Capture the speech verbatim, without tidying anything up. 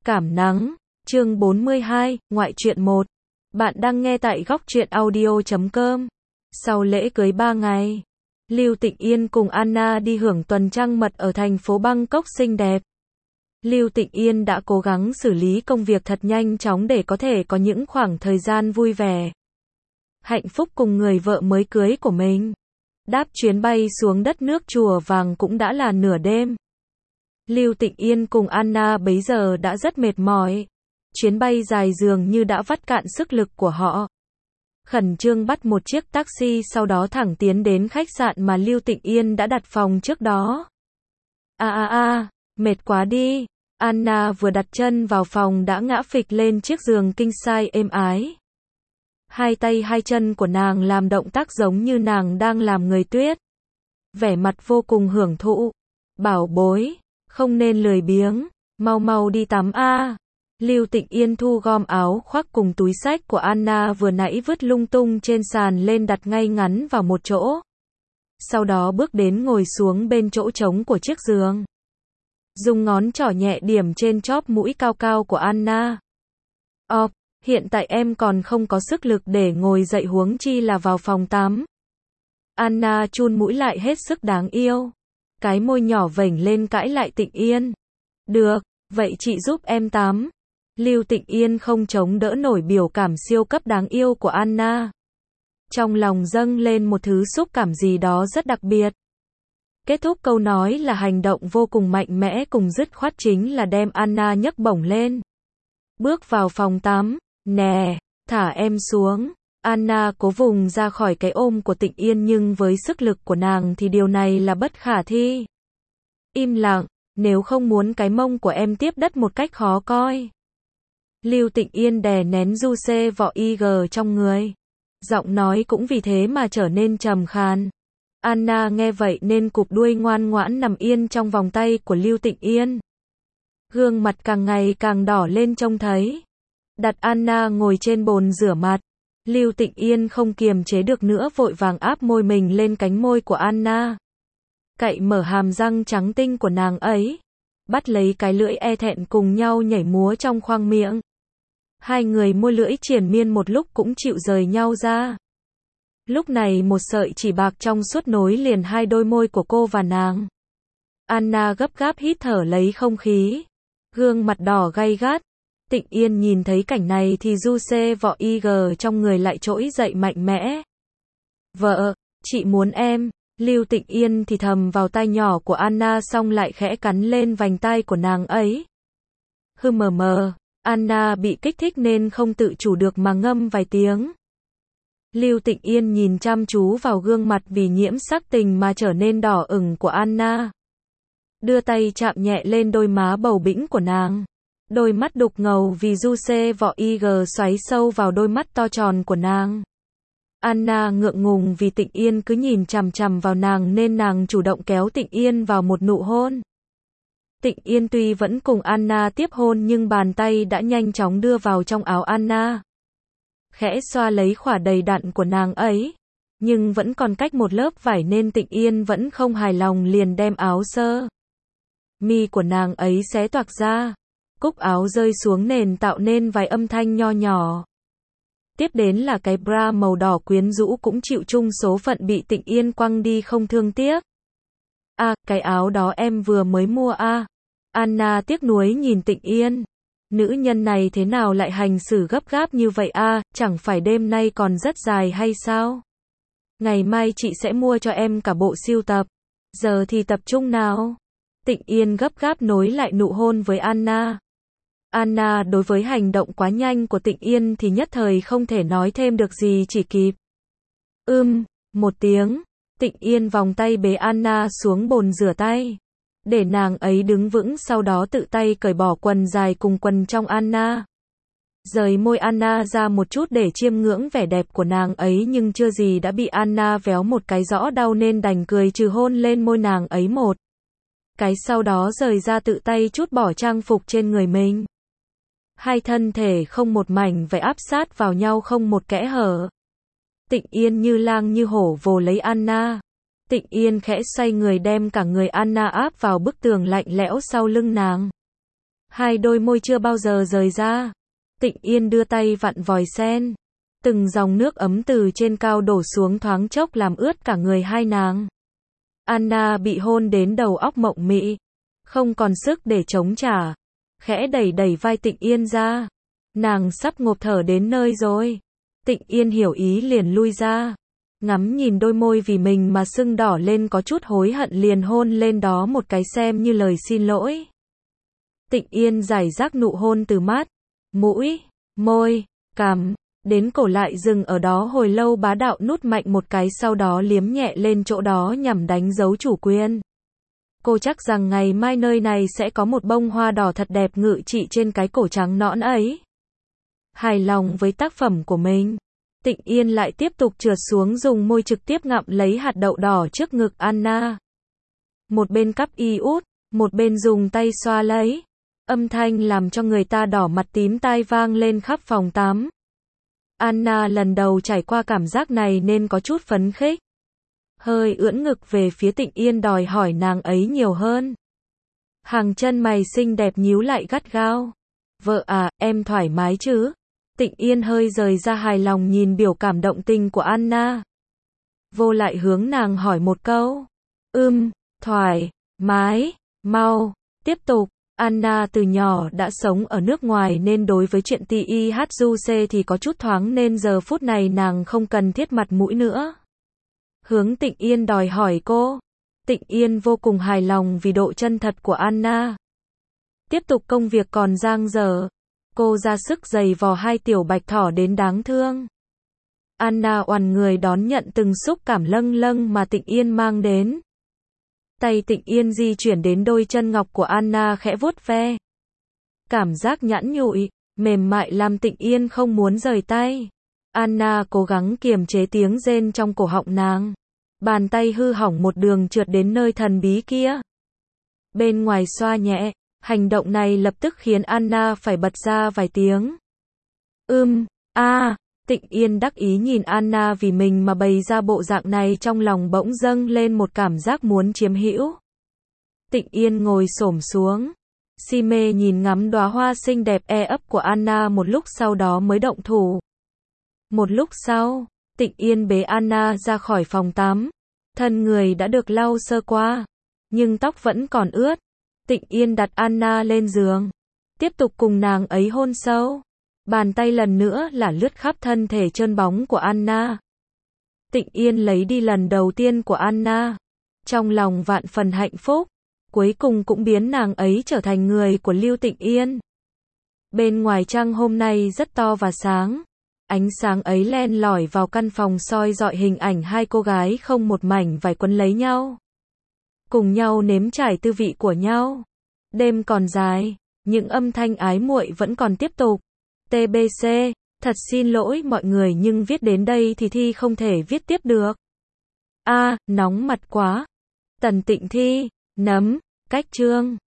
Cảm nắng, chương bốn mươi hai, ngoại truyện một. Bạn đang nghe tại góc truyện audio chấm com. Sau lễ cưới ba ngày, Lưu Tịnh Yên cùng Anna đi hưởng tuần trăng mật ở thành phố Bangkok xinh đẹp. Lưu Tịnh Yên đã cố gắng xử lý công việc thật nhanh chóng để có thể có những khoảng thời gian vui vẻ, hạnh phúc cùng người vợ mới cưới của mình. Đáp chuyến bay xuống đất nước Chùa Vàng cũng đã là nửa đêm. Lưu Tịnh Yên cùng Anna bấy giờ đã rất mệt mỏi. Chuyến bay dài dường như đã vắt cạn sức lực của họ. Khẩn trương bắt một chiếc taxi, sau đó thẳng tiến đến khách sạn mà Lưu Tịnh Yên đã đặt phòng trước đó. A a a, mệt quá đi. Anna vừa đặt chân vào phòng đã ngã phịch lên chiếc giường king size êm ái. Hai tay hai chân của nàng làm động tác giống như nàng đang làm người tuyết. Vẻ mặt vô cùng hưởng thụ. Bảo bối, không nên lười biếng, mau mau đi tắm a. Lưu Tịnh Yên thu gom áo khoác cùng túi xách của Anna vừa nãy vứt lung tung trên sàn lên, đặt ngay ngắn vào một chỗ. Sau đó bước đến ngồi xuống bên chỗ trống của chiếc giường. Dùng ngón trỏ nhẹ điểm trên chóp mũi cao cao của Anna. Ộp, hiện tại em còn không có sức lực để ngồi dậy huống chi là vào phòng tắm. Anna chun mũi lại hết sức đáng yêu. Cái môi nhỏ vểnh lên cãi lại Tịnh Yên. Được, vậy chị giúp em tắm. Lưu Tịnh Yên không chống đỡ nổi biểu cảm siêu cấp đáng yêu của Anna. Trong lòng dâng lên một thứ xúc cảm gì đó rất đặc biệt. Kết thúc câu nói là hành động vô cùng mạnh mẽ cùng dứt khoát chính là đem Anna nhấc bổng lên. Bước vào phòng tắm. Nè, thả em xuống. Anna cố vùng ra khỏi cái ôm của Tịnh Yên, nhưng với sức lực của nàng thì điều này là bất khả thi. Im lặng, nếu không muốn cái mông của em tiếp đất một cách khó coi. Lưu Tịnh Yên đè nén du xê vỏ i giê trong người. Giọng nói cũng vì thế mà trở nên trầm khàn. Anna nghe vậy nên cụp đuôi ngoan ngoãn nằm yên trong vòng tay của Lưu Tịnh Yên. Gương mặt càng ngày càng đỏ lên trông thấy. Đặt Anna ngồi trên bồn rửa mặt. Lưu Tịnh Yên không kiềm chế được nữa vội vàng áp môi mình lên cánh môi của Anna. Cậy mở hàm răng trắng tinh của nàng ấy. Bắt lấy cái lưỡi e thẹn cùng nhau nhảy múa trong khoang miệng. Hai người môi lưỡi triền miên một lúc cũng chịu rời nhau ra. Lúc này một sợi chỉ bạc trong suốt nối liền hai đôi môi của cô và nàng. Anna gấp gáp hít thở lấy không khí. Gương mặt đỏ gay gắt. Tịnh Yên nhìn thấy cảnh này thì du xê vỏ i giê trong người lại trỗi dậy mạnh mẽ. Vợ, chị muốn em. Lưu Tịnh Yên thì thầm vào tai nhỏ của Anna xong lại khẽ cắn lên vành tai của nàng ấy. Hư mờ mờ, Anna bị kích thích nên không tự chủ được mà ngâm vài tiếng. Lưu Tịnh Yên nhìn chăm chú vào gương mặt vì nhiễm sắc tình mà trở nên đỏ ửng của Anna. Đưa tay chạm nhẹ lên đôi má bầu bĩnh của nàng. Đôi mắt đục ngầu vì du xê vỏ i giê xoáy sâu vào đôi mắt to tròn của nàng. Anna ngượng ngùng vì Tịnh Yên cứ nhìn chằm chằm vào nàng nên nàng chủ động kéo Tịnh Yên vào một nụ hôn. Tịnh Yên tuy vẫn cùng Anna tiếp hôn nhưng bàn tay đã nhanh chóng đưa vào trong áo Anna. Khẽ xoa lấy khỏa đầy đặn của nàng ấy. Nhưng vẫn còn cách một lớp vải nên Tịnh Yên vẫn không hài lòng liền đem áo sơ mi của nàng ấy xé toạc ra. Cúc áo rơi xuống nền tạo nên vài âm thanh nho nhỏ. Tiếp đến là cái bra màu đỏ quyến rũ cũng chịu chung số phận bị Tịnh Yên quăng đi không thương tiếc. À, cái áo đó em vừa mới mua à. Anna tiếc nuối nhìn Tịnh Yên. Nữ nhân này thế nào lại hành xử gấp gáp như vậy à, chẳng phải đêm nay còn rất dài hay sao? Ngày mai chị sẽ mua cho em cả bộ sưu tập. Giờ thì tập trung nào. Tịnh Yên gấp gáp nối lại nụ hôn với Anna. Anna đối với hành động quá nhanh của Tịnh Yên thì nhất thời không thể nói thêm được gì, chỉ kịp Ưm, một tiếng. Tịnh Yên vòng tay bế Anna xuống bồn rửa tay. Để nàng ấy đứng vững, sau đó tự tay cởi bỏ quần dài cùng quần trong Anna. Rời môi Anna ra một chút để chiêm ngưỡng vẻ đẹp của nàng ấy, nhưng chưa gì đã bị Anna véo một cái rõ đau nên đành cười trừ hôn lên môi nàng ấy một cái, sau đó rời ra tự tay trút bỏ trang phục trên người mình. Hai thân thể không một mảnh vải áp sát vào nhau không một kẽ hở. Tịnh Yên như lang như hổ vồ lấy Anna. Tịnh Yên khẽ xoay người đem cả người Anna áp vào bức tường lạnh lẽo sau lưng nàng. Hai đôi môi chưa bao giờ rời ra. Tịnh Yên đưa tay vặn vòi sen. Từng dòng nước ấm từ trên cao đổ xuống thoáng chốc làm ướt cả người hai nàng. Anna bị hôn đến đầu óc mộng mị. Không còn sức để chống trả. Khẽ đẩy đẩy vai Tịnh Yên ra. Nàng sắp ngộp thở đến nơi rồi. Tịnh Yên hiểu ý liền lui ra. Ngắm nhìn đôi môi vì mình mà sưng đỏ lên có chút hối hận liền hôn lên đó một cái xem như lời xin lỗi. Tịnh Yên giải rác nụ hôn từ mắt, mũi, môi, cằm, đến cổ lại dừng ở đó hồi lâu bá đạo nút mạnh một cái sau đó liếm nhẹ lên chỗ đó nhằm đánh dấu chủ quyền. Cô chắc rằng ngày mai nơi này sẽ có một bông hoa đỏ thật đẹp ngự trị trên cái cổ trắng nõn ấy. Hài lòng với tác phẩm của mình, Tịnh Yên lại tiếp tục trượt xuống dùng môi trực tiếp ngậm lấy hạt đậu đỏ trước ngực Anna. Một bên cắp y út, một bên dùng tay xoa lấy. Âm thanh làm cho người ta đỏ mặt tím tai vang lên khắp phòng tắm. Anna lần đầu trải qua cảm giác này nên có chút phấn khích. Hơi ưỡn ngực về phía Tịnh Yên đòi hỏi nàng ấy nhiều hơn. Hàng chân mày xinh đẹp nhíu lại gắt gao. Vợ à, em thoải mái chứ? Tịnh Yên hơi rời ra hài lòng nhìn biểu cảm động tình của Anna. Vô lại hướng nàng hỏi một câu. Ưm, thoải mái, mau, tiếp tục. Anna từ nhỏ đã sống ở nước ngoài nên đối với chuyện ti i hát du xê thì có chút thoáng nên giờ phút này nàng không cần thiết mặt mũi nữa. Hướng Tịnh Yên đòi hỏi cô. Tịnh Yên vô cùng hài lòng vì độ chân thật của Anna. Tiếp tục công việc còn dang dở. Cô ra sức giày vò hai tiểu bạch thỏ đến đáng thương. Anna oằn người đón nhận từng xúc cảm lâng lâng mà Tịnh Yên mang đến. Tay Tịnh Yên di chuyển đến đôi chân ngọc của Anna khẽ vuốt ve. Cảm giác nhẵn nhụi, mềm mại làm Tịnh Yên không muốn rời tay. Anna cố gắng kiềm chế tiếng rên trong cổ họng nàng. Bàn tay hư hỏng một đường trượt đến nơi thần bí kia. Bên ngoài xoa nhẹ, hành động này lập tức khiến Anna phải bật ra vài tiếng. Ưm, a, à, Tịnh Yên đắc ý nhìn Anna vì mình mà bày ra bộ dạng này trong lòng bỗng dâng lên một cảm giác muốn chiếm hữu. Tịnh Yên ngồi xổm xuống, si mê nhìn ngắm đóa hoa xinh đẹp e ấp của Anna một lúc sau đó mới động thủ. Một lúc sau, Tịnh Yên bế Anna ra khỏi phòng tắm. Thân người đã được lau sơ qua, nhưng tóc vẫn còn ướt. Tịnh Yên đặt Anna lên giường, tiếp tục cùng nàng ấy hôn sâu. Bàn tay lần nữa là lướt khắp thân thể trơn bóng của Anna. Tịnh Yên lấy đi lần đầu tiên của Anna. Trong lòng vạn phần hạnh phúc, cuối cùng cũng biến nàng ấy trở thành người của Lưu Tịnh Yên. Bên ngoài trăng hôm nay rất to và sáng. Ánh sáng ấy len lỏi vào căn phòng soi rọi hình ảnh hai cô gái không một mảnh vải quấn lấy nhau. Cùng nhau nếm trải tư vị của nhau. Đêm còn dài, những âm thanh ái muội vẫn còn tiếp tục. tê bê xê, thật xin lỗi mọi người nhưng viết đến đây thì Thi không thể viết tiếp được. A, à, nóng mặt quá. Tần Tịnh Thi, nấm, cách chương.